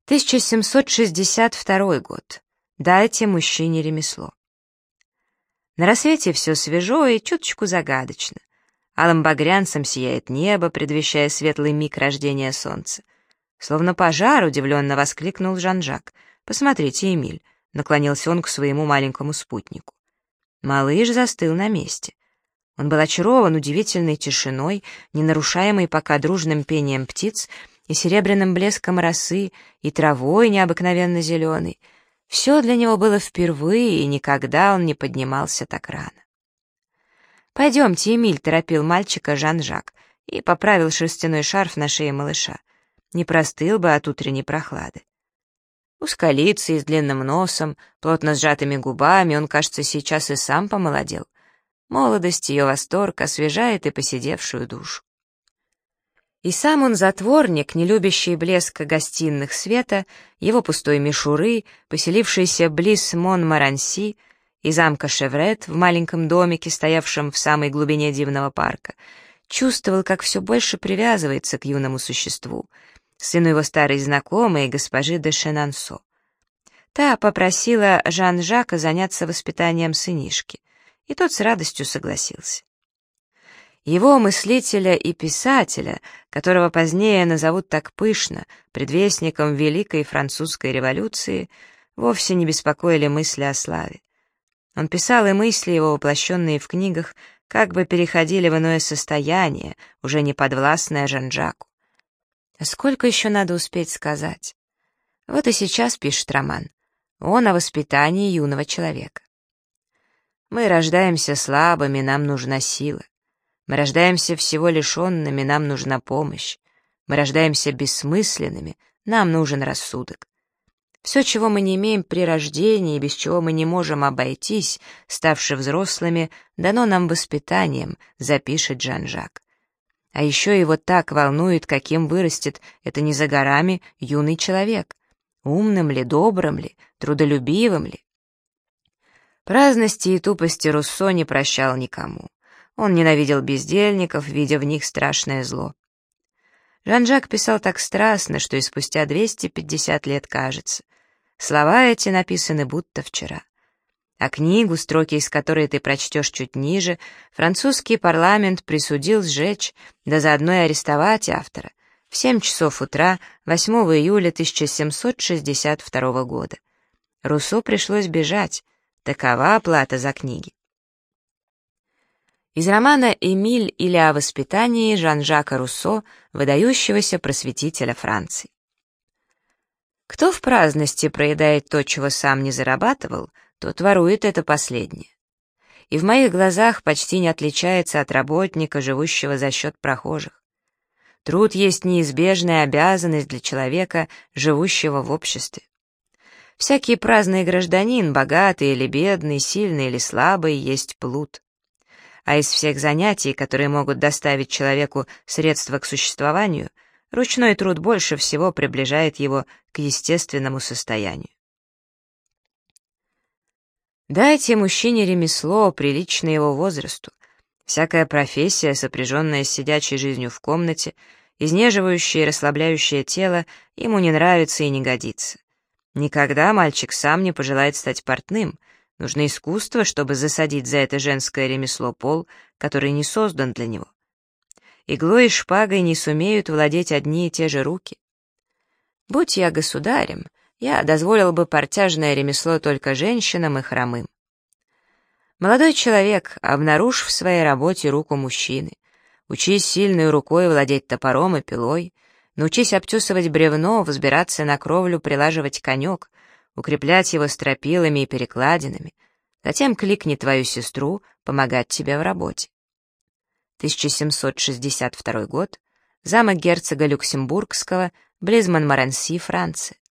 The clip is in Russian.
1762 год. Дайте мужчине ремесло. На рассвете все свежо и чуточку загадочно. Алым багрянцем сияет небо, предвещая светлый миг рождения солнца. Словно пожар, удивленно воскликнул Жан-Жак. «Посмотрите, Эмиль», — наклонился он к своему маленькому спутнику. Малыш застыл на месте. Он был очарован удивительной тишиной, не нарушаемой пока дружным пением птиц и серебряным блеском росы, и травой необыкновенно зеленой. Все для него было впервые, и никогда он не поднимался так рано. «Пойдемте, Эмиль», — торопил мальчика Жан-Жак и поправил шерстяной шарф на шее малыша. Не простыл бы от утренней прохлады. Узколицый, с длинным носом, плотно сжатыми губами, он, кажется, сейчас и сам помолодел. Молодость, ее восторг освежает и поседевшую душу. И сам он затворник, не любящий блеска гостиных света, его пустой мишуры, поселившийся близ Монмаранси и замка Шеврет в маленьком домике, стоявшем в самой глубине дивного парка, чувствовал, как все больше привязывается к юному существу, сыну его старой знакомой, госпожи де Шенансо. Та попросила Жан-Жака заняться воспитанием сынишки, и тот с радостью согласился. Его мыслителя и писателя, которого позднее назовут так пышно, предвестником Великой Французской революции, вовсе не беспокоили мысли о славе. Он писал, и мысли его, воплощенные в книгах, как бы переходили в иное состояние, уже не подвластное Жан-Жаку. А сколько еще надо успеть сказать? Вот и сейчас пишет роман. Он о воспитании юного человека. Мы рождаемся слабыми, нам нужна сила. Мы рождаемся всего лишенными, нам нужна помощь. Мы рождаемся бессмысленными, нам нужен рассудок. Все, чего мы не имеем при рождении, без чего мы не можем обойтись, ставши взрослыми, дано нам воспитанием, запишет Жан-Жак. А еще его так волнует, каким вырастет это не за горами юный человек. Умным ли, добрым ли, трудолюбивым ли? Праздности и тупости Руссо не прощал никому. Он ненавидел бездельников, видя в них страшное зло. Жан-Жак писал так страстно, что и спустя 250 лет кажется. Слова эти написаны будто вчера. А книгу, строки из которой ты прочтешь чуть ниже, французский парламент присудил сжечь, да заодно и арестовать автора в 7 часов утра 8 июля 1762 года. Руссо пришлось бежать. Такова оплата за книги. Из романа «Эмиль» или о воспитании Жан-Жака Руссо, выдающегося просветителя Франции. Кто в праздности проедает то, чего сам не зарабатывал, тот ворует это последнее. И в моих глазах почти не отличается от работника, живущего за счет прохожих. Труд есть неизбежная обязанность для человека, живущего в обществе. Всякий праздный гражданин, богатый или бедный, сильный или слабый, есть плут. А из всех занятий, которые могут доставить человеку средства к существованию, ручной труд больше всего приближает его к естественному состоянию. Дайте мужчине ремесло, приличное его возрасту. Всякая профессия, сопряженная с сидячей жизнью в комнате, изнеживающая и расслабляющая тело, ему не нравится и не годится. Никогда мальчик сам не пожелает стать портным. Нужно искусство, чтобы засадить за это женское ремесло пол, который не создан для него. Иглой и шпагой не сумеют владеть одни и те же руки. Будь я государем, я дозволил бы портяжное ремесло только женщинам и хромым. Молодой человек, обнаружь в своей работе руку мужчины. Учись сильной рукой владеть топором и пилой, научись обтесывать бревно, взбираться на кровлю, прилаживать конек, укреплять его стропилами и перекладинами, затем кликни твою сестру помогать тебе в работе. 1762 год, замок герцога Люксембургского, близ Монмаранси, Франция.